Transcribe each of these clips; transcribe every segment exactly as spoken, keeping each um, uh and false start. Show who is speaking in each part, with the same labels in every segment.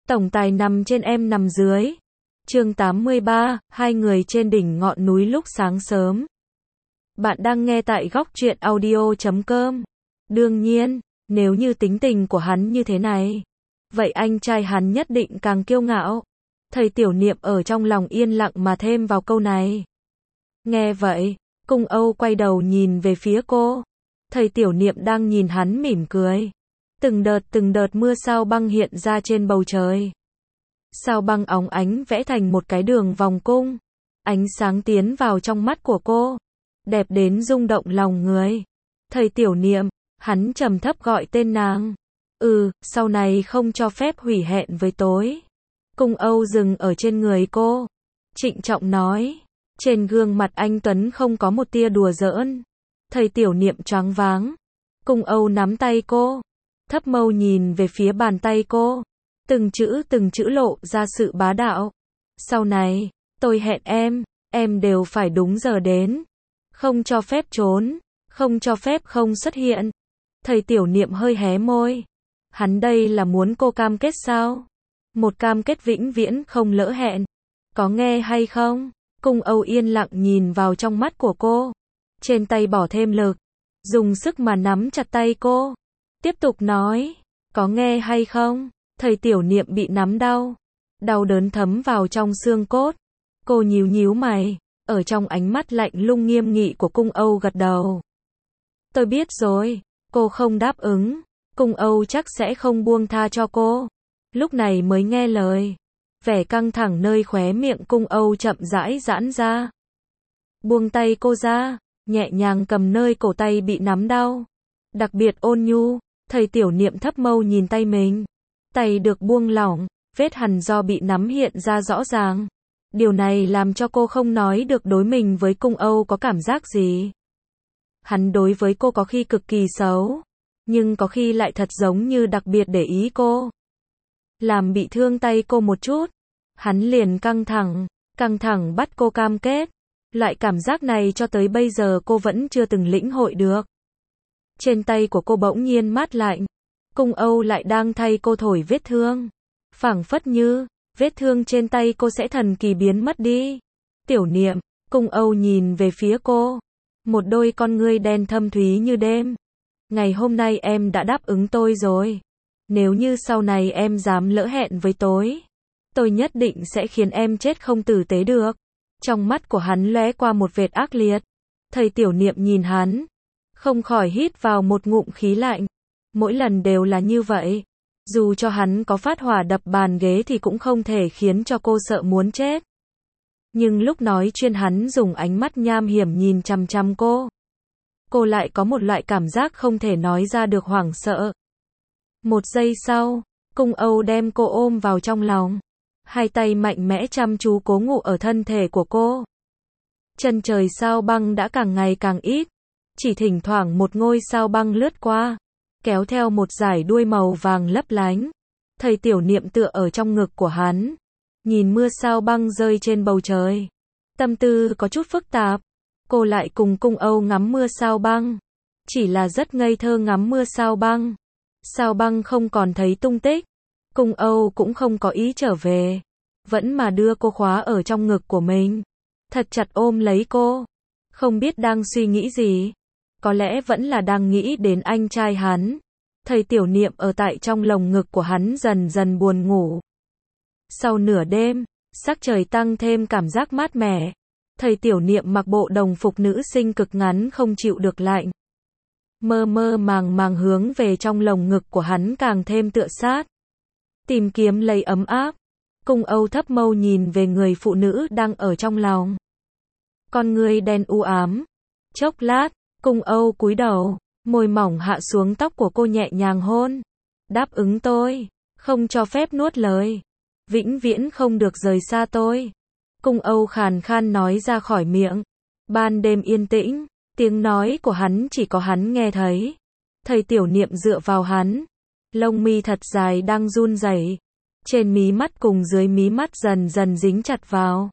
Speaker 1: Tổng tài nằm trên em nằm dưới. Chương tám mươi ba, hai người trên đỉnh ngọn núi lúc sáng sớm. Bạn đang nghe tại góc truyện audio chấm com. Đương nhiên, nếu như tính tình của hắn như thế này, vậy anh trai hắn nhất định càng kiêu ngạo. Thầy Tiểu Niệm ở trong lòng yên lặng mà thêm vào câu này. Nghe vậy, Cung Âu quay đầu nhìn về phía cô. Thầy Tiểu Niệm đang nhìn hắn mỉm cười. Từng đợt từng đợt mưa sao băng hiện ra trên bầu trời. Sao băng óng ánh vẽ thành một cái đường vòng cung. Ánh sáng tiến vào trong mắt của cô. Đẹp đến rung động lòng người. Thầy Tiểu Niệm, hắn trầm thấp gọi tên nàng. Ừ, sau này không cho phép hủy hẹn với tối. Cung Âu dừng ở trên người cô. Trịnh trọng nói. Trên gương mặt anh Tuấn không có một tia đùa giỡn. Thầy Tiểu Niệm choáng váng. Cung Âu nắm tay cô. Thấp mâu nhìn về phía bàn tay cô. Từng chữ từng chữ lộ ra sự bá đạo. Sau này, tôi hẹn em, em đều phải đúng giờ đến. Không cho phép trốn, không cho phép không xuất hiện. Thầy Tiểu Niệm hơi hé môi. Hắn đây là muốn cô cam kết sao? Một cam kết vĩnh viễn không lỡ hẹn. Có nghe hay không? Cung Âu yên lặng nhìn vào trong mắt của cô. Trên tay bỏ thêm lực. Dùng sức mà nắm chặt tay cô. Tiếp tục nói. Có nghe hay không? Thầy Tiểu Niệm bị nắm đau. Đau đớn thấm vào trong xương cốt. Cô nhíu nhíu mày. Ở trong ánh mắt lạnh lùng nghiêm nghị của Cung Âu gật đầu. Tôi biết rồi. Cô không đáp ứng. Cung Âu chắc sẽ không buông tha cho cô. Lúc này mới nghe lời. Vẻ căng thẳng nơi khóe miệng Cung Âu chậm rãi giãn ra. Buông tay cô ra. Nhẹ nhàng cầm nơi cổ tay bị nắm đau. Đặc biệt ôn nhu. Thầy Tiểu Niệm thấp mâu nhìn tay mình. Tay được buông lỏng. Vết hằn do bị nắm hiện ra rõ ràng. Điều này làm cho cô không nói được đối mình với Cung Âu có cảm giác gì. Hắn đối với cô có khi cực kỳ xấu. Nhưng có khi lại thật giống như đặc biệt để ý cô. Làm bị thương tay cô một chút. Hắn liền căng thẳng. Căng thẳng bắt cô cam kết. Loại cảm giác này cho tới bây giờ cô vẫn chưa từng lĩnh hội được. Trên tay của cô bỗng nhiên mát lạnh. Cung Âu lại đang thay cô thổi vết thương. Phảng phất như, vết thương trên tay cô sẽ thần kỳ biến mất đi. Tiểu Niệm, Cung Âu nhìn về phía cô. Một đôi con ngươi đen thâm thúy như đêm. Ngày hôm nay em đã đáp ứng tôi rồi. Nếu như sau này em dám lỡ hẹn với tôi, tôi nhất định sẽ khiến em chết không tử tế được. Trong mắt của hắn lóe qua một vệt ác liệt. Thầy Tiểu Niệm nhìn hắn. Không khỏi hít vào một ngụm khí lạnh. Mỗi lần đều là như vậy. Dù cho hắn có phát hỏa đập bàn ghế thì cũng không thể khiến cho cô sợ muốn chết. Nhưng lúc nói chuyện hắn dùng ánh mắt nham hiểm nhìn chằm chằm cô. Cô lại có một loại cảm giác không thể nói ra được hoảng sợ. Một giây sau, Cung Âu đem cô ôm vào trong lòng. Hai tay mạnh mẽ chăm chú cố ngụ ở thân thể của cô. Chân trời sao băng đã càng ngày càng ít. Chỉ thỉnh thoảng một ngôi sao băng lướt qua. Kéo theo một dải đuôi màu vàng lấp lánh. Thầy Tiểu Niệm tựa ở trong ngực của hắn. Nhìn mưa sao băng rơi trên bầu trời. Tâm tư có chút phức tạp. Cô lại cùng Cung Âu ngắm mưa sao băng. Chỉ là rất ngây thơ ngắm mưa sao băng. Sao băng không còn thấy tung tích. Cung Âu cũng không có ý trở về. Vẫn mà đưa cô khóa ở trong ngực của mình. Thật chặt ôm lấy cô. Không biết đang suy nghĩ gì. Có lẽ vẫn là đang nghĩ đến anh trai hắn. Thầy Tiểu Niệm ở tại trong lồng ngực của hắn dần dần buồn ngủ. Sau nửa đêm, sắc trời tăng thêm cảm giác mát mẻ. Thầy Tiểu Niệm mặc bộ đồng phục nữ sinh cực ngắn không chịu được lạnh. Mơ mơ màng màng hướng về trong lồng ngực của hắn càng thêm tựa sát. Tìm kiếm lấy ấm áp. Cung Âu thấp mâu nhìn về người phụ nữ đang ở trong lòng. Con người đen u ám. Chốc lát, Cung Âu cúi đầu, môi mỏng hạ xuống tóc của cô nhẹ nhàng hôn. Đáp ứng tôi, không cho phép nuốt lời. Vĩnh viễn không được rời xa tôi. Cung Âu khàn khan nói ra khỏi miệng. Ban đêm yên tĩnh, tiếng nói của hắn chỉ có hắn nghe thấy. Thầy Tiểu Niệm dựa vào hắn. Lông mi thật dài đang run rẩy. Trên mí mắt cùng dưới mí mắt dần dần dính chặt vào.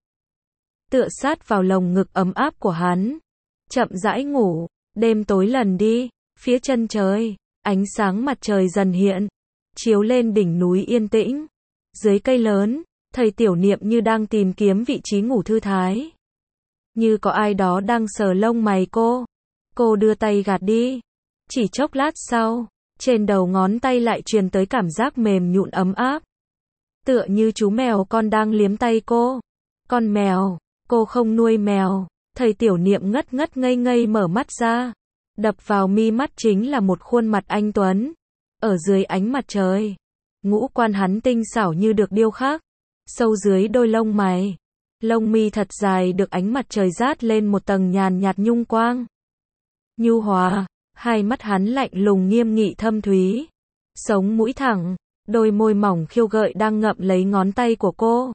Speaker 1: Tựa sát vào lồng ngực ấm áp của hắn. Chậm rãi ngủ. Đêm tối lần đi. Phía chân trời, ánh sáng mặt trời dần hiện. Chiếu lên đỉnh núi yên tĩnh. Dưới cây lớn, thầy tiểu niệm như đang tìm kiếm vị trí ngủ thư thái. Như có ai đó đang sờ lông mày cô. Cô đưa tay gạt đi. Chỉ chốc lát sau, trên đầu ngón tay lại truyền tới cảm giác mềm nhũn ấm áp. Tựa như chú mèo con đang liếm tay cô. Con mèo, cô không nuôi mèo. Thầy tiểu niệm ngất ngất ngây ngây mở mắt ra. Đập vào mi mắt chính là một khuôn mặt anh tuấn. Ở dưới ánh mặt trời, ngũ quan hắn tinh xảo như được điêu khắc. Sâu dưới đôi lông mày, lông mi thật dài được ánh mặt trời rát lên một tầng nhàn nhạt nhung quang. Nhu hòa, hai mắt hắn lạnh lùng nghiêm nghị thâm thúy. Sống mũi thẳng, đôi môi mỏng khiêu gợi đang ngậm lấy ngón tay của cô.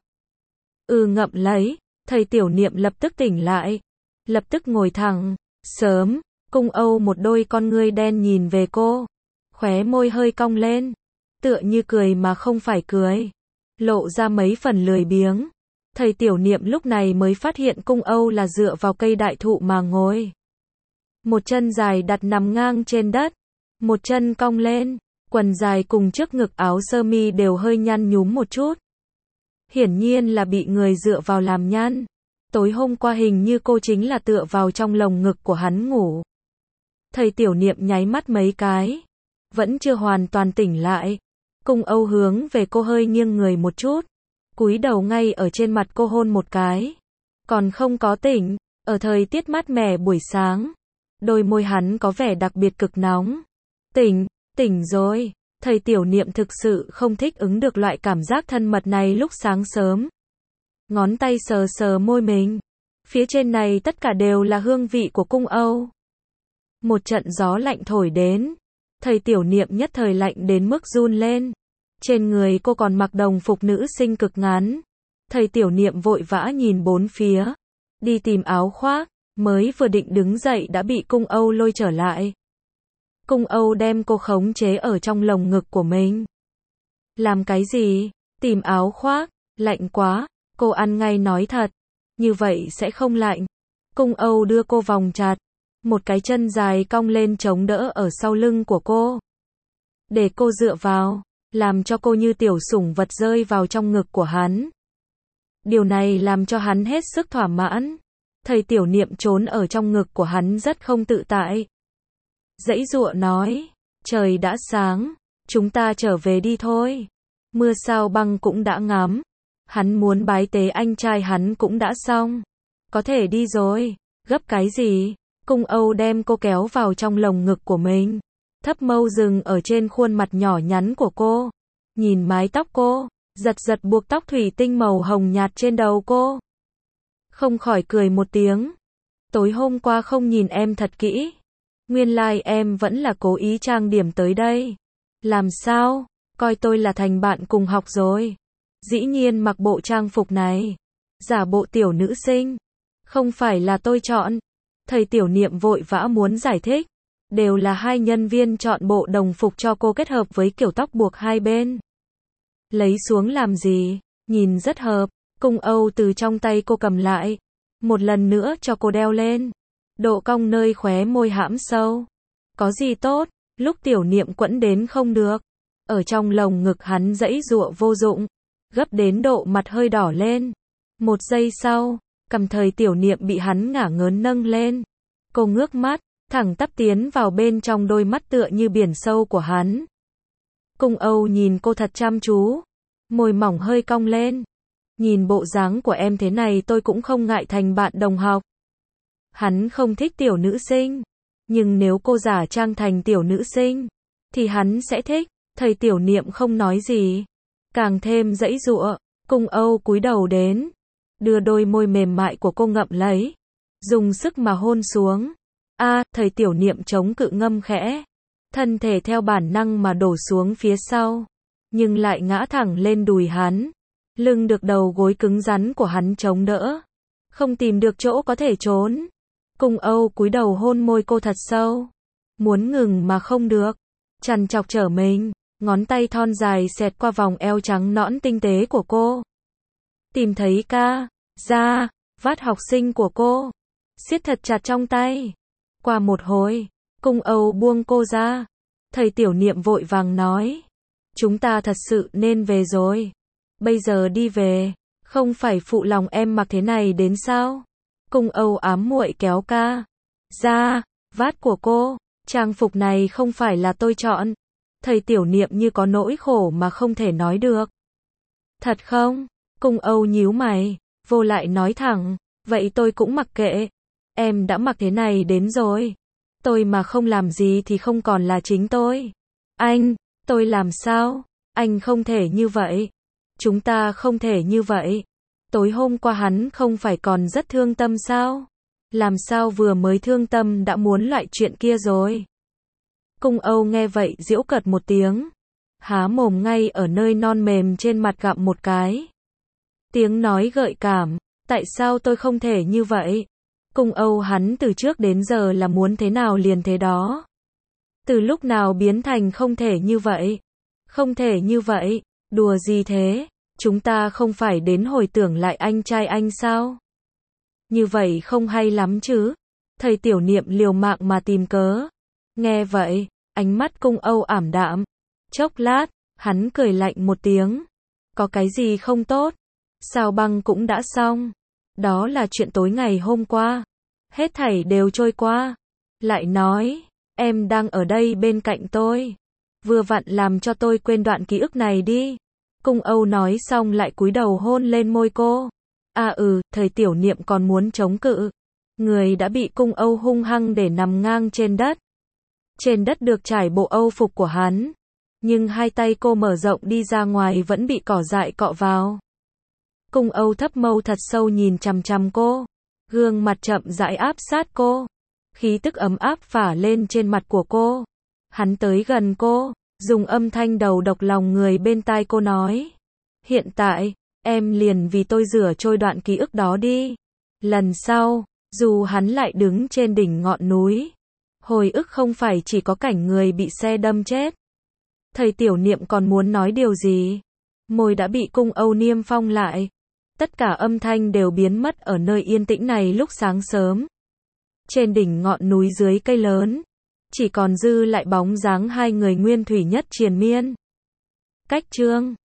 Speaker 1: Ừ ngậm lấy, thầy tiểu niệm lập tức tỉnh lại. Lập tức ngồi thẳng, sớm, cung âu một đôi con ngươi đen nhìn về cô. Khóe môi hơi cong lên, tựa như cười mà không phải cười. Lộ ra mấy phần lười biếng. Thầy tiểu niệm lúc này mới phát hiện cung âu là dựa vào cây đại thụ mà ngồi. Một chân dài đặt nằm ngang trên đất, một chân cong lên, quần dài cùng trước ngực áo sơ mi đều hơi nhăn nhúm một chút. Hiển nhiên là bị người dựa vào làm nhăn. Tối hôm qua hình như cô chính là tựa vào trong lồng ngực của hắn ngủ. Thầy tiểu niệm nháy mắt mấy cái, vẫn chưa hoàn toàn tỉnh lại. Cung âu hướng về cô hơi nghiêng người một chút, cúi đầu ngay ở trên mặt cô hôn một cái. Còn không có tỉnh, ở thời tiết mát mẻ buổi sáng, đôi môi hắn có vẻ đặc biệt cực nóng. Tỉnh, tỉnh rồi. Thầy tiểu niệm thực sự không thích ứng được loại cảm giác thân mật này lúc sáng sớm. Ngón tay sờ sờ môi mình. Phía trên này tất cả đều là hương vị của cung âu. Một trận gió lạnh thổi đến. Thầy tiểu niệm nhất thời lạnh đến mức run lên. Trên người cô còn mặc đồng phục nữ sinh cực ngắn. Thầy tiểu niệm vội vã nhìn bốn phía. Đi tìm áo khoác. Mới vừa định đứng dậy đã bị cung âu lôi trở lại. Cung âu đem cô khống chế ở trong lồng ngực của mình. Làm cái gì? Tìm áo khoác. Lạnh quá. Cô ăn ngay nói thật. Như vậy sẽ không lạnh. Cung âu đưa cô vòng chặt. Một cái chân dài cong lên chống đỡ ở sau lưng của cô. Để cô dựa vào. Làm cho cô như tiểu sủng vật rơi vào trong ngực của hắn. Điều này làm cho hắn hết sức thỏa mãn. Thầy tiểu niệm trốn ở trong ngực của hắn rất không tự tại. Dãy dụa nói. Trời đã sáng. Chúng ta trở về đi thôi. Mưa sao băng cũng đã ngắm. Hắn muốn bái tế anh trai hắn cũng đã xong. Có thể đi rồi. Gấp cái gì? Cung âu đem cô kéo vào trong lồng ngực của mình. Thấp mâu dừng ở trên khuôn mặt nhỏ nhắn của cô. Nhìn mái tóc cô. Giật giật buộc tóc thủy tinh màu hồng nhạt trên đầu cô. Không khỏi cười một tiếng. Tối hôm qua không nhìn em thật kỹ. Nguyên lai like em vẫn là cố ý trang điểm tới đây. Làm sao? Coi tôi là thành bạn cùng học rồi. Dĩ nhiên mặc bộ trang phục này. Giả bộ tiểu nữ sinh. Không phải là tôi chọn. Thầy tiểu niệm vội vã muốn giải thích. Đều là hai nhân viên chọn bộ đồng phục cho cô kết hợp với kiểu tóc buộc hai bên. Lấy xuống làm gì? Nhìn rất hợp. Cung âu từ trong tay cô cầm lại. Một lần nữa cho cô đeo lên. Độ cong nơi khóe môi hãm sâu. Có gì tốt? Lúc tiểu niệm quẫn đến không được. Ở trong lồng ngực hắn giãy giụa vô dụng. Gấp đến độ mặt hơi đỏ lên. Một giây sau, cầm thời tiểu niệm bị hắn ngả ngớn nâng lên. Cô ngước mắt, thẳng tắp tiến vào bên trong đôi mắt tựa như biển sâu của hắn. Cung âu nhìn cô thật chăm chú. Môi mỏng hơi cong lên. Nhìn bộ dáng của em thế này tôi cũng không ngại thành bạn đồng học. Hắn không thích tiểu nữ sinh. Nhưng nếu cô giả trang thành tiểu nữ sinh, thì hắn sẽ thích. Thầy tiểu niệm không nói gì. Càng thêm giãy giụa. Cung âu cúi đầu đến. Đưa đôi môi mềm mại của cô ngậm lấy. Dùng sức mà hôn xuống. A, à, thầy tiểu niệm chống cự ngâm khẽ. Thân thể theo bản năng mà đổ xuống phía sau. Nhưng lại ngã thẳng lên đùi hắn. Lưng được đầu gối cứng rắn của hắn chống đỡ. Không tìm được chỗ có thể trốn. Cung âu cúi đầu hôn môi cô thật sâu. Muốn ngừng mà không được. Trằn trọc trở mình. Ngón tay thon dài xẹt qua vòng eo trắng nõn tinh tế của cô. Tìm thấy ca. Ra. Vát học sinh của cô. Siết thật chặt trong tay. Qua một hồi. Cung âu buông cô ra. Thầy tiểu niệm vội vàng nói. Chúng ta thật sự nên về rồi. bây giờ đi về, không phải phụ lòng em mặc thế này đến sao? Cung Âu ám muội kéo ca ra, vát của cô, trang phục này không phải là tôi chọn. Thầy Tiểu Niệm như có nỗi khổ mà không thể nói được. Thật không? Cung Âu nhíu mày, vô lại nói thẳng, vậy tôi cũng mặc kệ. Em đã mặc thế này đến rồi. Tôi mà không làm gì thì không còn là chính tôi. Anh, tôi làm sao? Anh không thể như vậy. Chúng ta không thể như vậy. Tối hôm qua hắn không phải còn rất thương tâm sao? Làm sao vừa mới thương tâm đã muốn loại chuyện kia rồi? Cung Âu nghe vậy giễu cợt một tiếng. Há mồm ngay ở nơi non mềm trên mặt gặm một cái. Tiếng nói gợi cảm, tại sao tôi không thể như vậy? Cung Âu hắn từ trước đến giờ là muốn thế nào liền thế đó. Từ lúc nào biến thành không thể như vậy? Không thể như vậy, đùa gì thế? Chúng ta không phải đến hồi tưởng lại anh trai anh sao? Như vậy không hay lắm chứ? Thầy Tiểu Niệm liều mạng mà tìm cớ. Nghe vậy, ánh mắt Cung Âu ảm đạm. Chốc lát, hắn cười lạnh một tiếng. Có cái gì không tốt? Sao băng cũng đã xong. Đó là chuyện tối ngày hôm qua. Hết thảy đều trôi qua. Lại nói, em đang ở đây bên cạnh tôi. Vừa vặn làm cho tôi quên đoạn ký ức này đi. Cung Âu nói xong lại cúi đầu hôn lên môi cô. À ừ, thầy Tiểu Niệm còn muốn chống cự. Người đã bị Cung Âu hung hăng để nằm ngang trên đất. Trên đất được trải bộ âu phục của hắn. Nhưng hai tay cô mở rộng đi ra ngoài vẫn bị cỏ dại cọ vào. Cung Âu thấp mâu thật sâu nhìn chằm chằm cô. Gương mặt chậm rãi áp sát cô. Khí tức ấm áp phả lên trên mặt của cô. Hắn tới gần cô, dùng âm thanh đầu độc lòng người bên tai cô nói. Hiện tại, em liền vì tôi rửa trôi đoạn ký ức đó đi. Lần sau, dù hắn lại đứng trên đỉnh ngọn núi. Hồi ức không phải chỉ có cảnh người bị xe đâm chết. Thầy Tiểu Niệm còn muốn nói điều gì? Môi đã bị Cung Âu niêm phong lại. Tất cả âm thanh đều biến mất ở nơi yên tĩnh này lúc sáng sớm. Trên đỉnh ngọn núi dưới cây lớn, chỉ còn dư lại bóng dáng hai người nguyên thủy nhất triền miên. Cách chương